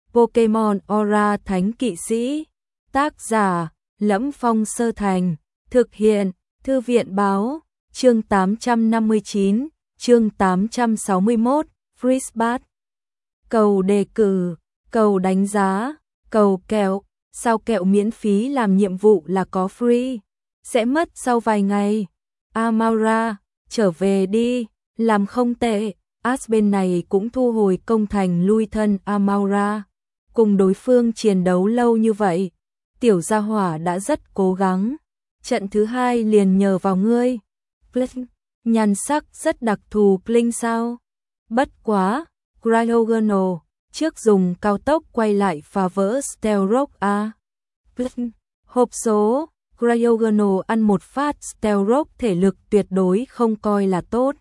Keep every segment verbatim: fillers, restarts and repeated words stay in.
Pokemon Aura Thánh Kỵ Sĩ. Tác giả: Lẫm Phong Sơ Thành. Thực hiện: Thư viện báo. Chương tám trăm năm mươi chín, chương tám trăm sáu mươi mốt, Frisbat. Cầu đề cử, cầu đánh giá, cầu kẹo. Sao kẹo miễn phí làm nhiệm vụ là có free? Sẽ mất sau vài ngày. Amaura, trở về đi, làm không tệ. Ash bên này cũng thu hồi công thành lui thân Amaura. Cùng đối phương chiến đấu lâu như vậy, tiểu gia hỏa đã rất cố gắng. Trận thứ hai liền nhờ vào ngươi. Blink, nhan sắc rất đặc thù Blink sao? Bất quá, Cryogonal, trước dùng cao tốc quay lại phá vỡ Stealth Rock a. Blink, hộp số, Cryogonal ăn một phát Stealth Rock thể lực tuyệt đối không coi là tốt.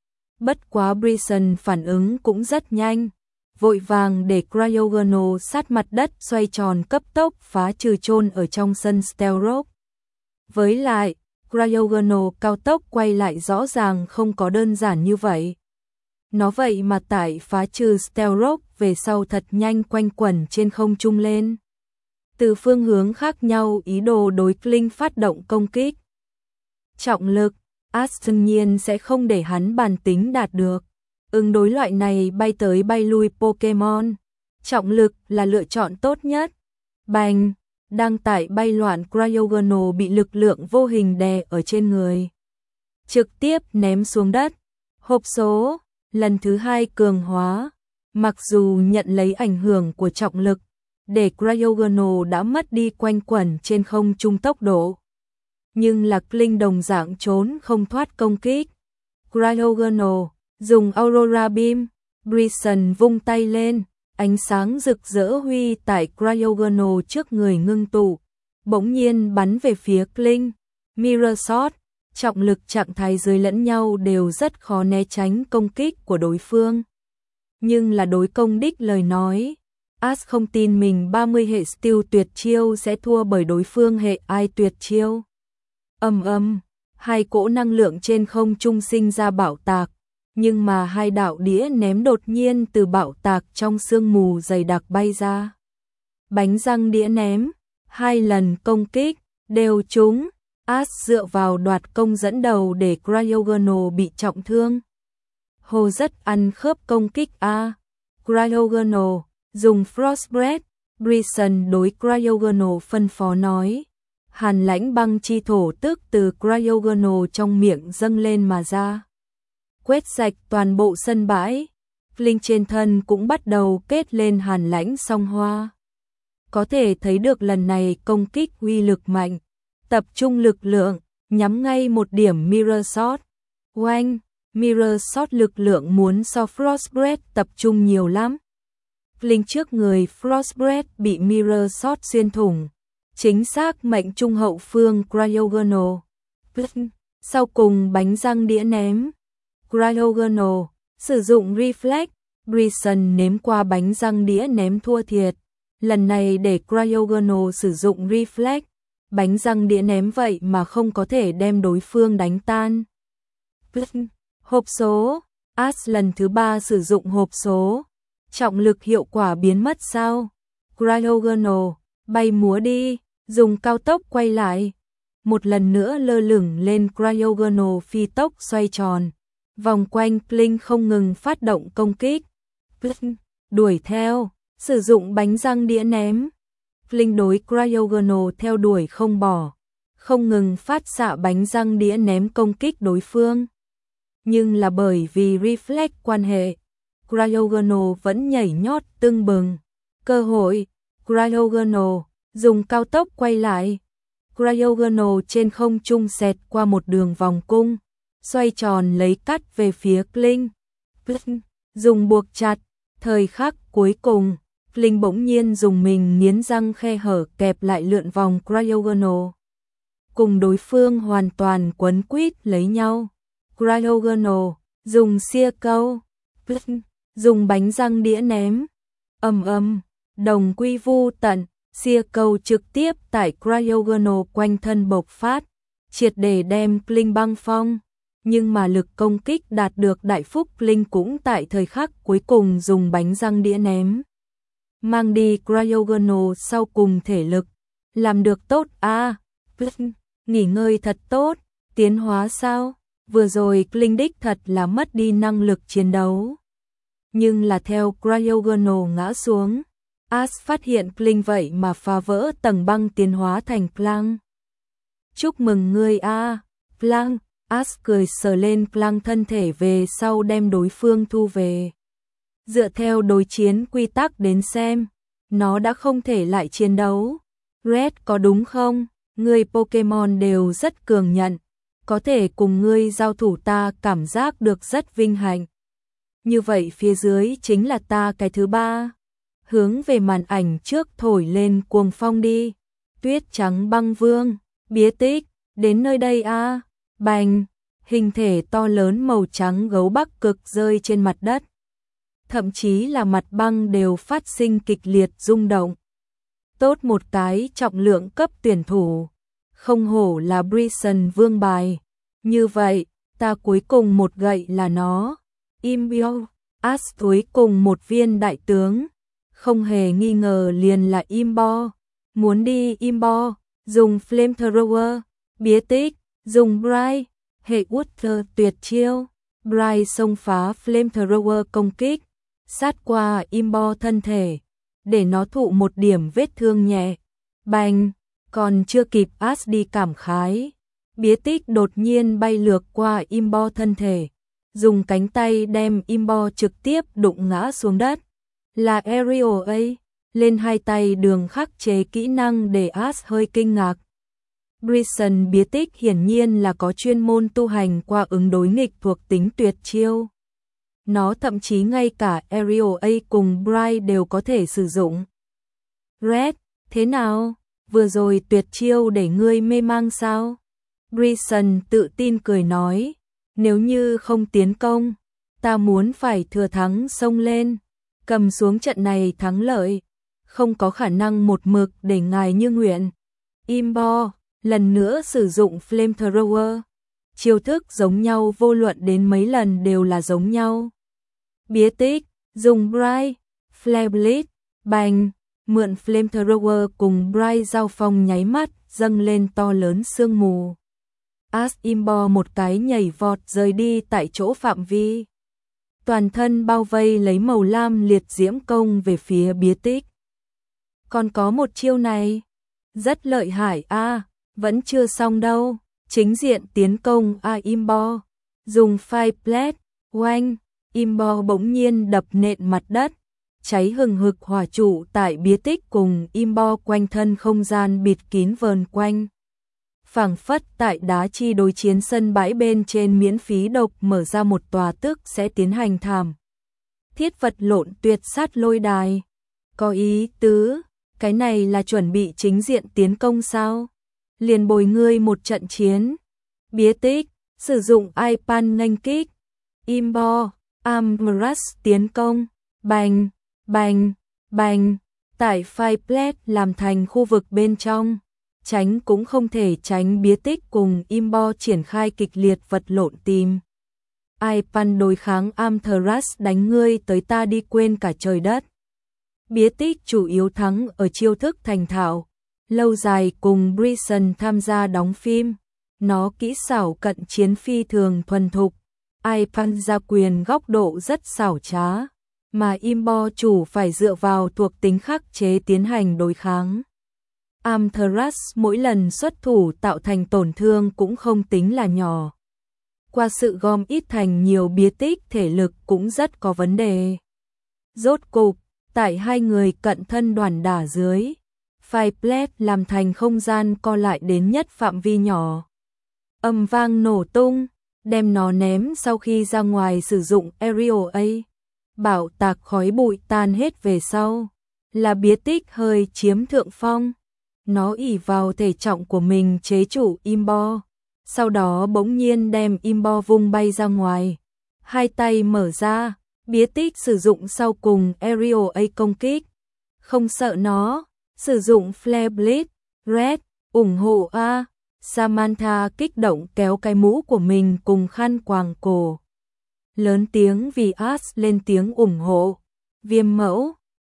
Bất quá Brisson phản ứng cũng rất nhanh, vội vàng để Cryogonal sát mặt đất xoay tròn cấp tốc phá trừ chôn ở trong sân Stealth Rock. Với lại, Cryogonal cao tốc quay lại rõ ràng không có đơn giản như vậy. Nó vậy mà tại phá trừ Stealth Rock về sau thật nhanh quanh quẩn trên không trung lên. Từ phương hướng khác nhau ý đồ đối Blink phát động công kích. Trọng lực, Ash đương nhiên sẽ không để hắn bản tính đạt được. Ứng đối loại này bay tới bay lui Pokemon, trọng lực là lựa chọn tốt nhất. Bành, đang tại bay loạn Cryogonal bị lực lượng vô hình đè ở trên người, trực tiếp ném xuống đất. Hộp số, lần thứ hai cường hóa, mặc dù nhận lấy ảnh hưởng của trọng lực, để Cryogonal đã mất đi quanh quẩn trên không trung tốc độ. Nhưng là Blink đồng dạng trốn không thoát công kích. Cryogonal dùng Aurora Beam, Brisson vung tay lên, ánh sáng rực rỡ huy tại Cryogonal trước người ngưng tụ, bỗng nhiên bắn về phía Blink. Mirror Shot, trọng lực trạng thái dưới lẫn nhau đều rất khó né tránh công kích của đối phương. Nhưng là đối công đích lời nói, Ash không tin mình ba mươi hệ Steel tuyệt chiêu sẽ thua bởi đối phương hệ ai tuyệt chiêu. Ầm ầm, hai cỗ năng lượng trên không trung sinh ra bạo tạc, nhưng mà hai đạo đĩa ném đột nhiên từ bạo tạc trong sương mù dày đặc bay ra. Bánh răng đĩa ném, hai lần công kích, đều trúng. Ash dựa vào đoạt công dẫn đầu để Cryogonal bị trọng thương. Hồ rất ăn khớp công kích a. Cryogonal, dùng Frost Breath, Brisson đối Cryogonal phân phó nói. Hàn lãnh băng chi thổ tức từ Cryogonal trong miệng dâng lên mà ra, quét sạch toàn bộ sân bãi. Blink trên thân cũng bắt đầu kết lên hàn lãnh song hoa. Có thể thấy được lần này công kích uy lực mạnh, tập trung lực lượng, nhắm ngay một điểm Mirror Shot. Oanh, Mirror Shot lực lượng muốn so Frost Breath tập trung nhiều lắm. Blink trước người Frost Breath bị Mirror Shot xuyên thủng, chính xác mệnh trung hậu phương Cryogonal. Sau cùng bánh răng đĩa ném, Cryogonal sử dụng Reflect, Brisson nếm qua bánh răng đĩa ném thua thiệt. Lần này để Cryogonal sử dụng Reflect, bánh răng đĩa ném vậy mà không có thể đem đối phương đánh tan. Hộp số, Ash lần thứ ba sử dụng hộp số, trọng lực hiệu quả biến mất sao? Cryogonal, bay múa đi, dùng cao tốc quay lại. Một lần nữa lơ lửng lên Cryogonal phi tốc xoay tròn, vòng quanh Blink không ngừng phát động công kích. Blink, đuổi theo, sử dụng bánh răng đĩa ném. Blink đối Cryogonal theo đuổi không bỏ, không ngừng phát xạ bánh răng đĩa ném công kích đối phương. Nhưng là bởi vì Reflect quan hệ, Cryogonal vẫn nhảy nhót tưng bừng. Cơ hội, Cryogonal dùng cao tốc quay lại. Cryogonal trên không trung xẹt qua một đường vòng cung, xoay tròn lấy cắt về phía Blink. Blink, dùng buộc chặt, thời khắc cuối cùng, Blink bỗng nhiên dùng mình nghiến răng khe hở kẹp lại lượn vòng Cryogonal. Cùng đối phương hoàn toàn quấn quýt lấy nhau. Cryogonal, dùng xia câu. Blink, dùng bánh răng đĩa ném. Ầm ầm, đồng quy vu tận, xia câu trực tiếp tại Cryogonal quanh thân bộc phát, triệt để đem Blink băng phong. Nhưng mà lực công kích đạt được đại phúc, Blink cũng tại thời khắc cuối cùng dùng bánh răng đĩa ném. mang đi Cryogonal sau cùng thể lực. Làm được tốt a. À. Nghỉ ngơi thật tốt, tiến hóa sao? Vừa rồi Kling đích thật là mất đi năng lực chiến đấu. Nhưng là theo Cryogonal ngã xuống, Ash phát hiện Kling vậy mà phá vỡ tầng băng tiến hóa thành Plank. Chúc mừng ngươi a, Plank. Ash cười sờ lên Plank thân thể về sau đem đối phương thu về. Dựa theo đối chiến quy tắc đến xem, nó đã không thể lại chiến đấu. Red có đúng không? Ngươi Pokemon đều rất cường nhận, có thể cùng ngươi giao thủ ta cảm giác được rất vinh hạnh. Như vậy phía dưới chính là ta cái thứ ba. Hướng về màn ảnh trước thổi lên cuồng phong đi. Tuyết trắng băng vương, bía tích, đến nơi đây a. À. Bành, hình thể to lớn màu trắng gấu Bắc Cực rơi trên mặt đất. Thậm chí là mặt băng đều phát sinh kịch liệt rung động. Tốt một cái trọng lượng cấp tuyển thủ, không hổ là Brisson vương bài. Như vậy, ta cuối cùng một gậy là nó. Imbio, Ash cuối cùng một viên đại tướng. Không hề nghi ngờ liền là Imbo. Muốn đi Imbo, dùng Flamethrower, bía tích, dùng Bright, hệ Water tuyệt chiêu. Bright xông phá Flamethrower công kích, sát qua Imbo thân thể, để nó thụ một điểm vết thương nhẹ. Bành, còn chưa kịp Ash đi cảm khái, bía tích đột nhiên bay lược qua Imbo thân thể, dùng cánh tay đem Imbo trực tiếp đụng ngã xuống đất. Là Aerial A, lên hai tay đường khắc chế kỹ năng để Ash hơi kinh ngạc. Brisson bía tích hiển nhiên là có chuyên môn tu hành qua ứng đối nghịch thuộc tính tuyệt chiêu. Nó thậm chí ngay cả Aerial A cùng Bright đều có thể sử dụng. Red, thế nào? Vừa rồi tuyệt chiêu để ngươi mê mang sao? Brisson tự tin cười nói, nếu như không tiến công, ta muốn phải thừa thắng xông lên, cầm xuống trận này thắng lợi, không có khả năng một mực để ngài như nguyện. Imbo, lần nữa sử dụng Flamethrower, chiêu thức giống nhau vô luận đến mấy lần đều là giống nhau. Bía tích, dùng Bright, Flare Blitz, bành, mượn Flamethrower cùng Bright giao phong nháy mắt, dâng lên to lớn sương mù. Ash Imbo một cái nhảy vọt rời đi tại chỗ phạm vi. Toàn thân bao vây lấy màu lam liệt diễm công về phía bía tích. Còn có một chiêu này, rất lợi hại a, à, vẫn chưa xong đâu. Chính diện tiến công a à Imbo, dùng Fire Blast, oanh, Imbo bỗng nhiên đập nện mặt đất, cháy hừng hực hỏa trụ tại bía tích cùng Imbo quanh thân không gian bịt kín vờn quanh. Phảng phất tại đá chi đối chiến sân bãi bên trên miễn phí độc mở ra một tòa tức sẽ tiến hành thảm thiết vật lộn tuyệt sát lôi đài. Có ý tứ, cái này là chuẩn bị chính diện tiến công sao? Liền bồi ngươi một trận chiến. Bía tích, sử dụng Ipan nghênh kích. Imbo, Amras tiến công. Bành, bành, bành. Tại Fireblast làm thành khu vực bên trong. Tránh cũng không thể tránh bía tích cùng Imbo triển khai kịch liệt vật lộn tìm. Ipan đối kháng Amras đánh ngươi tới ta đi quên cả trời đất. Bía tích chủ yếu thắng ở chiêu thức thành thạo. Lâu dài cùng Brisson tham gia đóng phim, nó kỹ xảo cận chiến phi thường thuần thục. Ipan ra quyền góc độ rất xảo trá, mà Imbo chủ phải dựa vào thuộc tính khắc chế tiến hành đối kháng. Amthras mỗi lần xuất thủ tạo thành tổn thương cũng không tính là nhỏ. Qua sự gom ít thành nhiều bía tích thể lực cũng rất có vấn đề. Rốt cục, tại hai người cận thân đoàn đả dưới, Fireblast làm thành không gian co lại đến nhất phạm vi nhỏ. Âm vang nổ tung, đem nó ném sau khi ra ngoài sử dụng Aerial A. Bảo tạc khói bụi tan hết về sau, là bía tích hơi chiếm thượng phong. Nó ỷ vào thể trọng của mình chế trụ Imbo, sau đó bỗng nhiên đem Imbo vung bay ra ngoài. Hai tay mở ra, bía tích sử dụng sau cùng Aerial A công kích. Không sợ nó, sử dụng Flare Blitz, Red, ủng hộ A. Samantha kích động kéo cái mũ của mình cùng khăn quàng cổ. Lớn tiếng vì Ash lên tiếng ủng hộ. Viêm mẫu,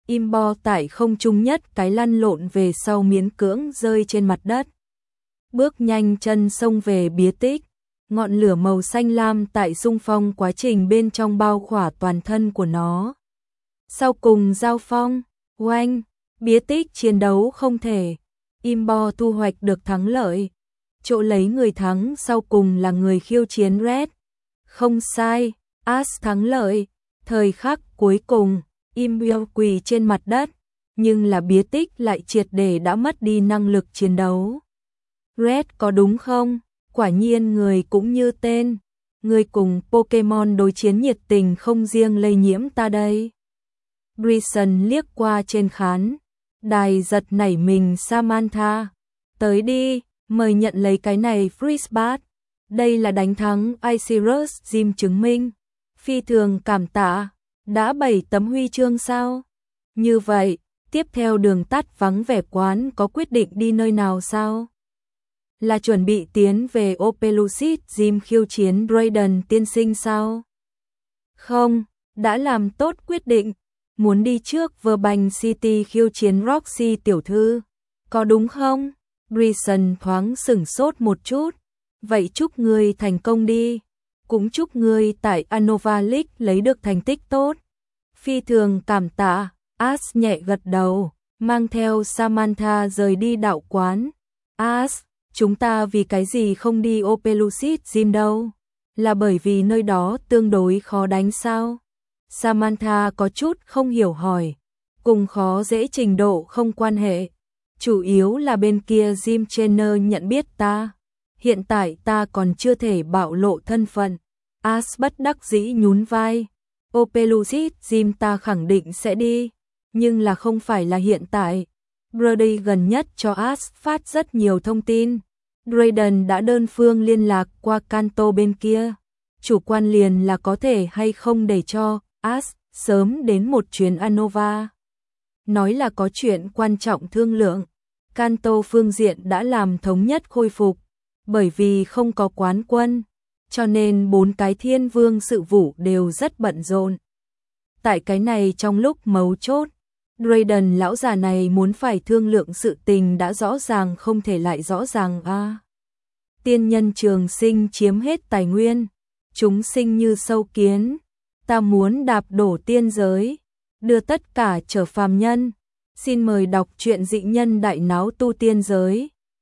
Imbo tại không trung nhất cái lăn lộn về sau miễn cưỡng rơi trên mặt đất. Bước nhanh chân xông về bía tích, ngọn lửa màu xanh lam tại xung phong quá trình bên trong bao khỏa toàn thân của nó. Sau cùng giao phong, oanh, bía tích chiến đấu không thể, Imbo thu hoạch được thắng lợi. Chỗ lấy người thắng sau cùng là người khiêu chiến Red. Không sai, Ash thắng lợi. Thời khắc cuối cùng, Imbo quỳ trên mặt đất, nhưng là bía tích lại triệt để đã mất đi năng lực chiến đấu. Red có đúng không? Quả nhiên người cũng như tên. Người cùng Pokemon đối chiến nhiệt tình không riêng lây nhiễm ta đây. Brisson liếc qua trên khán đài giật nảy mình Samantha. Tới đi, mời nhận lấy cái này Frisbat. Đây là đánh thắng Icarus Gym chứng minh. Phi thường cảm tạ. Đã bảy tấm huy chương sao? Như vậy, tiếp theo đường tắt vắng vẻ quán có quyết định đi nơi nào sao? Là chuẩn bị tiến về Opelucid Gym khiêu chiến Drayden tiên sinh sao? Không, đã làm tốt quyết định. Muốn đi trước Verbank City khiêu chiến Roxy tiểu thư. Có đúng không? Brisson thoáng sửng sốt một chút. Vậy chúc ngươi thành công đi. Cũng chúc ngươi tại Unova League lấy được thành tích tốt. Phi thường cảm tạ. Ash nhẹ gật đầu, mang theo Samantha rời đi đạo quán. Ash, chúng ta vì cái gì không đi Opelucid Gym đâu? Là bởi vì nơi đó tương đối khó đánh sao? Samantha có chút không hiểu hỏi. Cùng khó dễ trình độ không quan hệ. Chủ yếu là bên kia Gym Trainer nhận biết ta. Hiện tại ta còn chưa thể bạo lộ thân phận. Ash bất đắc dĩ nhún vai. Opelucid Gym ta khẳng định sẽ đi. Nhưng là không phải là hiện tại. Brody gần nhất cho Ash phát rất nhiều thông tin. Drayden đã đơn phương liên lạc qua Kanto bên kia. Chủ quan liền là có thể hay không để cho Ash sớm đến một chuyến Unova. Nói là có chuyện quan trọng thương lượng. Kanto phương diện đã làm thống nhất khôi phục. Bởi vì không có quán quân, cho nên bốn cái thiên vương sự vụ đều rất bận rộn. Tại cái này trong lúc mấu chốt, Drayden lão già này muốn phải thương lượng sự tình đã rõ ràng không thể lại rõ ràng a. À, tiên nhân trường sinh chiếm hết tài nguyên, chúng sinh như sâu kiến, ta muốn đạp đổ tiên giới, đưa tất cả trở phàm nhân. Xin mời đọc truyện Dị Nhân Đại Náo Tu Tiên Giới.